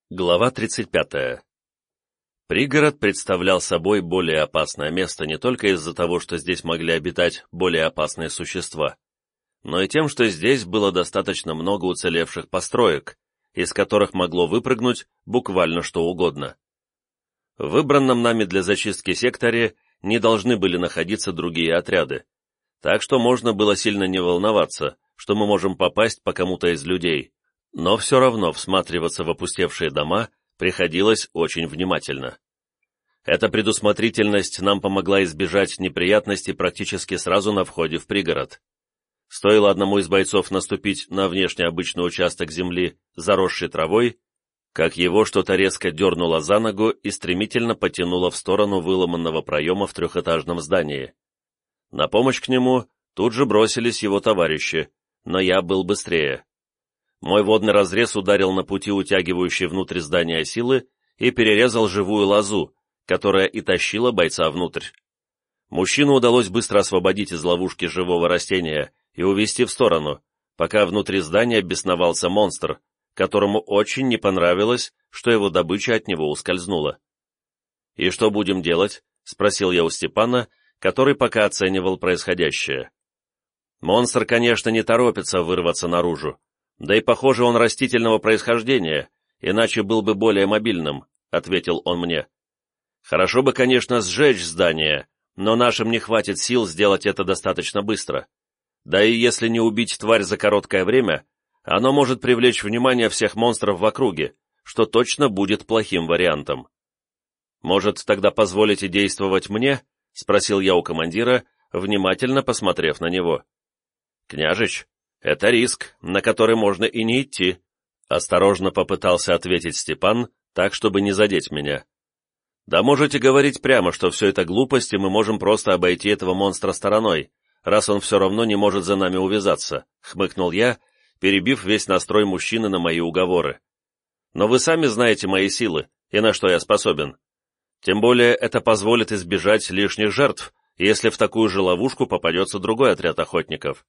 Глава 35. Пригород представлял собой более опасное место не только из-за того, что здесь могли обитать более опасные существа, но и тем, что здесь было достаточно много уцелевших построек, из которых могло выпрыгнуть буквально что угодно. В выбранном нами для зачистки секторе не должны были находиться другие отряды, так что можно было сильно не волноваться, что мы можем попасть по кому-то из людей. Но все равно всматриваться в опустевшие дома приходилось очень внимательно. Эта предусмотрительность нам помогла избежать неприятностей практически сразу на входе в пригород. Стоило одному из бойцов наступить на внешне обычный участок земли, заросший травой, как его что-то резко дернуло за ногу и стремительно потянуло в сторону выломанного проема в трехэтажном здании. На помощь к нему тут же бросились его товарищи, но я был быстрее. Мой водный разрез ударил на пути утягивающей внутрь здания силы и перерезал живую лозу, которая и тащила бойца внутрь. Мужчину удалось быстро освободить из ловушки живого растения и увести в сторону, пока внутри здания бесновался монстр, которому очень не понравилось, что его добыча от него ускользнула. «И что будем делать?» — спросил я у Степана, который пока оценивал происходящее. Монстр, конечно, не торопится вырваться наружу. Да и, похоже, он растительного происхождения, иначе был бы более мобильным, — ответил он мне. Хорошо бы, конечно, сжечь здание, но нашим не хватит сил сделать это достаточно быстро. Да и если не убить тварь за короткое время, оно может привлечь внимание всех монстров в округе, что точно будет плохим вариантом. «Может, тогда позволите действовать мне?» — спросил я у командира, внимательно посмотрев на него. «Княжич, это риск, на который можно и не идти», — осторожно попытался ответить Степан, так, чтобы не задеть меня. «Да можете говорить прямо, что все это глупость, и мы можем просто обойти этого монстра стороной, раз он все равно не может за нами увязаться», — хмыкнул я, перебив весь настрой мужчины на мои уговоры. «Но вы сами знаете мои силы и на что я способен. Тем более это позволит избежать лишних жертв, если в такую же ловушку попадется другой отряд охотников».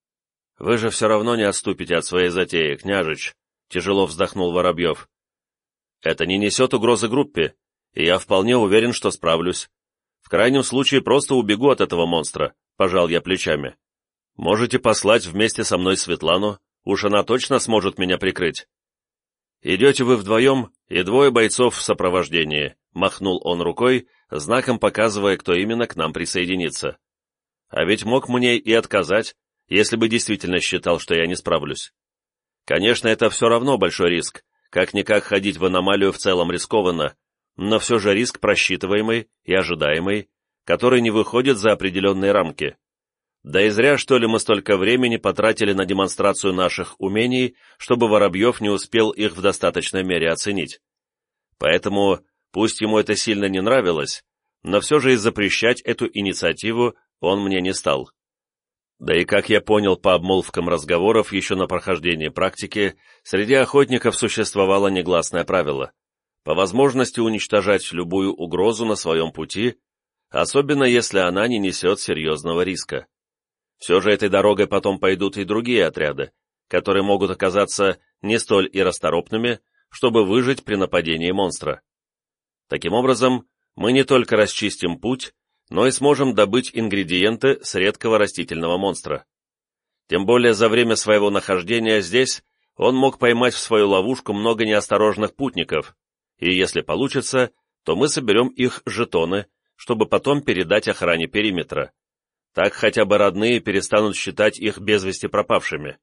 «Вы же все равно не отступите от своей затеи, княжич», — тяжело вздохнул Воробьев. «Это не несет угрозы группе, и я вполне уверен, что справлюсь. В крайнем случае просто убегу от этого монстра», — пожал я плечами. «Можете послать вместе со мной Светлану, уж она точно сможет меня прикрыть». «Идете вы вдвоем и двое бойцов в сопровождении», — махнул он рукой, знаком показывая, кто именно к нам присоединится. «А ведь мог мне и отказать, если бы действительно считал, что я не справлюсь. Конечно, это все равно большой риск, как-никак ходить в аномалию в целом рискованно, но все же риск просчитываемый и ожидаемый, который не выходит за определенные рамки. Да и зря, что ли, мы столько времени потратили на демонстрацию наших умений, чтобы Воробьев не успел их в достаточной мере оценить. Поэтому, пусть ему это сильно не нравилось, но все же и запрещать эту инициативу он мне не стал. Да и, как я понял по обмолвкам разговоров еще на прохождении практики, среди охотников существовало негласное правило — по возможности уничтожать любую угрозу на своем пути, особенно если она не несет серьезного риска. Все же этой дорогой потом пойдут и другие отряды, которые могут оказаться не столь и расторопными, чтобы выжить при нападении монстра. Таким образом, мы не только расчистим путь, но и сможем добыть ингредиенты с редкого растительного монстра. Тем более за время своего нахождения здесь он мог поймать в свою ловушку много неосторожных путников, и если получится, то мы соберем их жетоны, чтобы потом передать охране периметра. Так хотя бы родные перестанут считать их без вести пропавшими.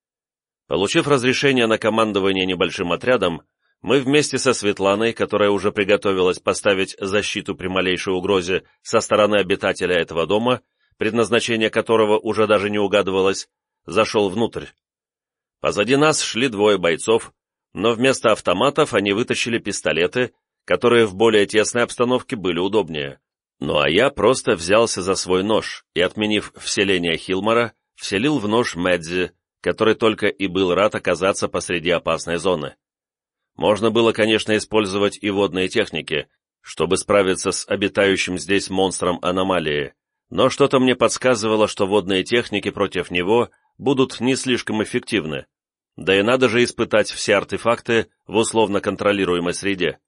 Получив разрешение на командование небольшим отрядом, мы вместе со Светланой, которая уже приготовилась поставить защиту при малейшей угрозе со стороны обитателя этого дома, предназначение которого уже даже не угадывалось, зашел внутрь. Позади нас шли двое бойцов, но вместо автоматов они вытащили пистолеты, которые в более тесной обстановке были удобнее. Ну а я просто взялся за свой нож и, отменив вселение Хилмора, вселил в нож Мэдзи, который только и был рад оказаться посреди опасной зоны. Можно было, конечно, использовать и водные техники, чтобы справиться с обитающим здесь монстром аномалии, но что-то мне подсказывало, что водные техники против него будут не слишком эффективны. да и надо же испытать все артефакты в условно контролируемой среде.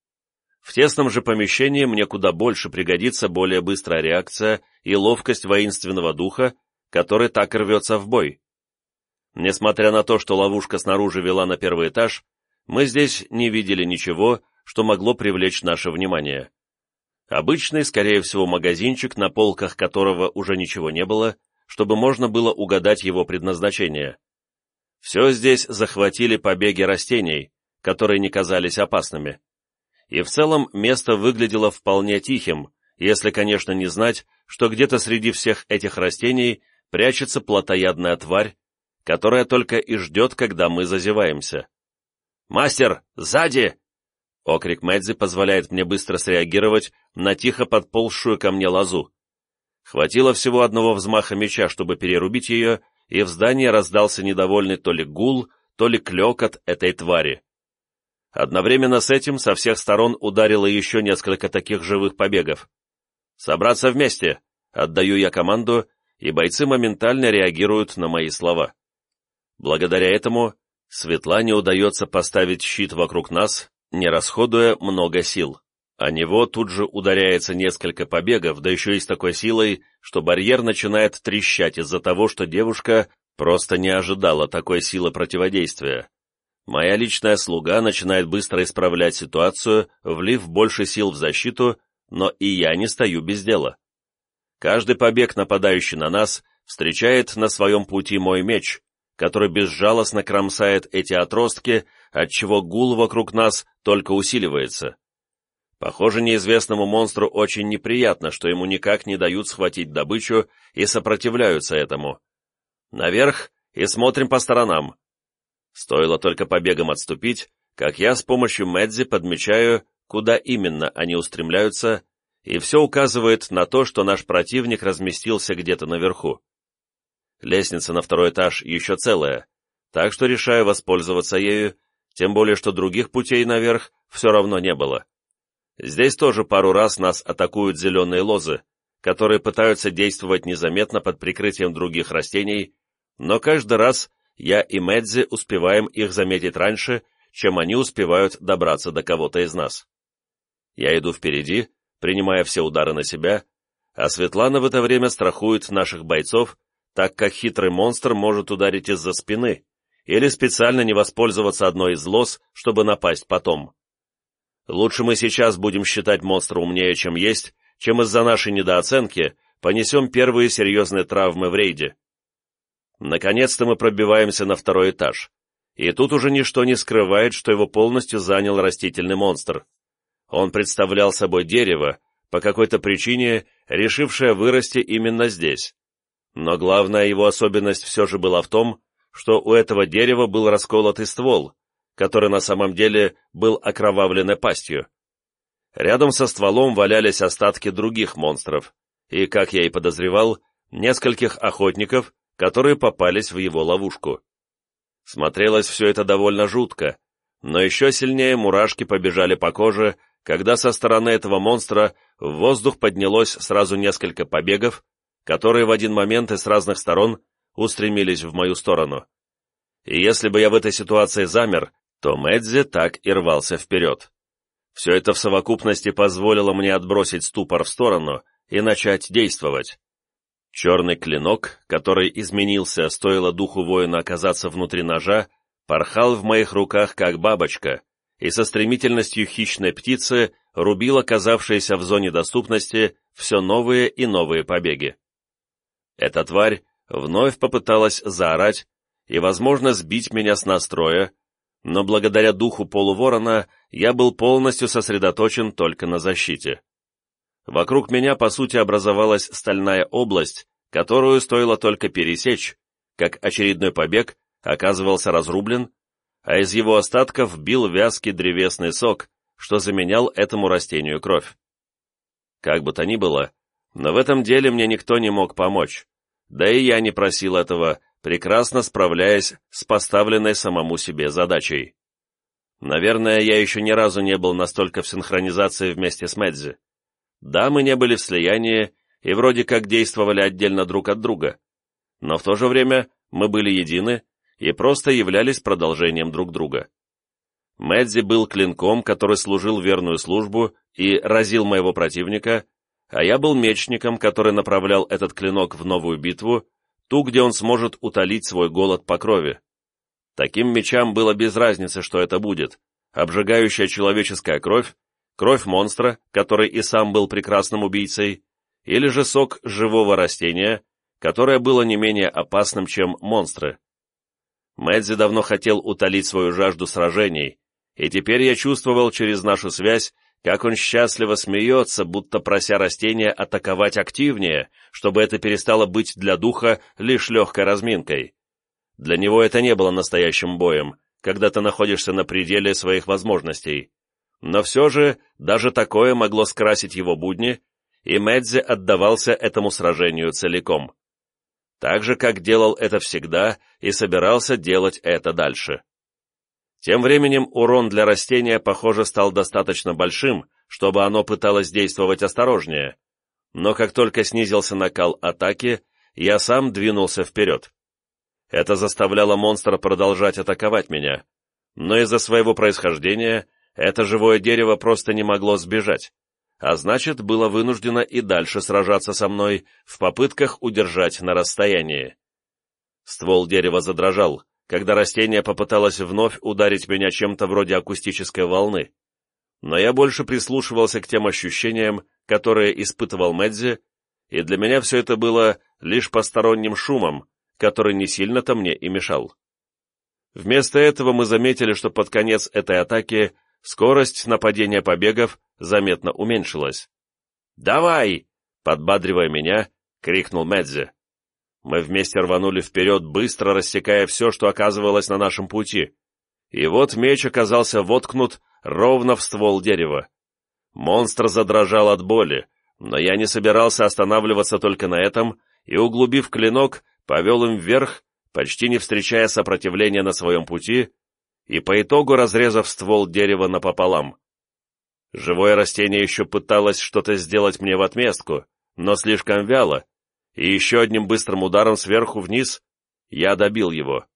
В тесном же помещении мне куда больше пригодится более быстрая реакция и ловкость воинственного духа, который так рвется в бой. Несмотря на то, что ловушка снаружи вела на первый этаж, мы здесь не видели ничего, что могло привлечь наше внимание. Обычный, скорее всего, магазинчик, на полках которого уже ничего не было, чтобы можно было угадать его предназначение. Все здесь захватили побеги растений, которые не казались опасными. И в целом место выглядело вполне тихим, если, конечно, не знать, что где-то среди всех этих растений прячется плотоядная тварь, которая только и ждет, когда мы зазеваемся. «Мастер, сзади!» Окрик Мэдзи позволяет мне быстро среагировать на тихо подползшую ко мне лозу. Хватило всего одного взмаха меча, чтобы перерубить ее, и в здании раздался недовольный то ли гул, то ли клёкот этой твари. Одновременно с этим со всех сторон ударило еще несколько таких живых побегов. «Собраться вместе!» — отдаю я команду, и бойцы моментально реагируют на мои слова. Благодаря этому Светлане удается поставить щит вокруг нас, не расходуя много сил. О него тут же ударяется несколько побегов, да еще и с такой силой, что барьер начинает трещать из-за того, что девушка просто не ожидала такой силы противодействия. Моя личная слуга начинает быстро исправлять ситуацию, влив больше сил в защиту, но и я не стою без дела. Каждый побег, нападающий на нас, встречает на своем пути мой меч, который безжалостно кромсает эти отростки, отчего гул вокруг нас только усиливается. Похоже, неизвестному монстру очень неприятно, что ему никак не дают схватить добычу и сопротивляются этому. Наверх и смотрим по сторонам. Стоило только побегам отступить, как я с помощью Мэдзи подмечаю, куда именно они устремляются, и все указывает на то, что наш противник разместился где-то наверху. Лестница на второй этаж еще целая, так что решаю воспользоваться ею, тем более что других путей наверх все равно не было. Здесь тоже пару раз нас атакуют зеленые лозы, которые пытаются действовать незаметно под прикрытием других растений, но каждый раз я и Мэдзи успеваем их заметить раньше, чем они успевают добраться до кого-то из нас. Я иду впереди, принимая все удары на себя, а Светлана в это время страхует наших бойцов, так как хитрый монстр может ударить из-за спины или специально не воспользоваться одной из лоз, чтобы напасть потом. Лучше мы сейчас будем считать монстра умнее, чем есть, чем из-за нашей недооценки понесем первые серьезные травмы в рейде. Наконец-то мы пробиваемся на второй этаж, и тут уже ничто не скрывает, что его полностью занял растительный монстр. Он представлял собой дерево, по какой-то причине решившее вырасти именно здесь. Но главная его особенность все же была в том, что у этого дерева был расколотый ствол, который на самом деле был окровавленной пастью. Рядом со стволом валялись остатки других монстров, и, как я и подозревал, нескольких охотников, которые попались в его ловушку. Смотрелось все это довольно жутко, но еще сильнее мурашки побежали по коже, когда со стороны этого монстра в воздух поднялось сразу несколько побегов, которые в один момент и с разных сторон устремились в мою сторону. И если бы я в этой ситуации замер, то Мэдзи так и рвался вперед. Все это в совокупности позволило мне отбросить ступор в сторону и начать действовать. Черный клинок, который изменился, стоило духу воина оказаться внутри ножа, порхал в моих руках как бабочка, и со стремительностью хищной птицы рубил оказавшиеся в зоне доступности все новые и новые побеги. Эта тварь вновь попыталась заорать и, возможно, сбить меня с настроя, но благодаря духу полуворона я был полностью сосредоточен только на защите. Вокруг меня, по сути, образовалась стальная область, которую стоило только пересечь, как очередной побег оказывался разрублен, а из его остатков бил вязкий древесный сок, что заменял этому растению кровь. Как бы то ни было, но в этом деле мне никто не мог помочь, да и я не просил этого, прекрасно справляясь с поставленной самому себе задачей. Наверное, я еще ни разу не был настолько в синхронизации вместе с Мэдзи. Да, мы не были в слиянии и вроде как действовали отдельно друг от друга, но в то же время мы были едины, и просто являлись продолжением друг друга. Мэдзи был клинком, который служил верную службу и разил моего противника, а я был мечником, который направлял этот клинок в новую битву, ту, где он сможет утолить свой голод по крови. Таким мечам было без разницы, что это будет: обжигающая человеческая кровь, кровь монстра, который и сам был прекрасным убийцей, или же сок живого растения, которое было не менее опасным, чем монстры. Мэдзи давно хотел утолить свою жажду сражений, и теперь я чувствовал через нашу связь, как он счастливо смеется, будто прося растения атаковать активнее, чтобы это перестало быть для духа лишь легкой разминкой. Для него это не было настоящим боем, когда ты находишься на пределе своих возможностей. Но все же даже такое могло скрасить его будни, и Мэдзи отдавался этому сражению целиком. Так же, как делал это всегда и собирался делать это дальше. Тем временем урон для растения, похоже, стал достаточно большим, чтобы оно пыталось действовать осторожнее, но как только снизился накал атаки, я сам двинулся вперед. Это заставляло монстра продолжать атаковать меня, но из-за своего происхождения это живое дерево просто не могло сбежать, а значит, было вынуждено и дальше сражаться со мной в попытках удержать на расстоянии. Ствол дерева задрожал, когда растение попыталось вновь ударить меня чем-то вроде акустической волны, но я больше прислушивался к тем ощущениям, которые испытывал Мэдзи, и для меня все это было лишь посторонним шумом, который не сильно-то мне и мешал. Вместо этого мы заметили, что под конец этой атаки скорость нападения побегов заметно уменьшилась. «Давай!» — подбадривая меня, крикнул Мэдзи. Мы вместе рванули вперед, быстро рассекая все, что оказывалось на нашем пути. И вот меч оказался воткнут ровно в ствол дерева. Монстр задрожал от боли, но я не собирался останавливаться только на этом, и, углубив клинок, повел им вверх, почти не встречая сопротивления на своем пути, и по итогу разрезав ствол дерева напополам. Живое растение еще пыталось что-то сделать мне в отместку, но слишком вяло, и еще одним быстрым ударом сверху вниз я добил его.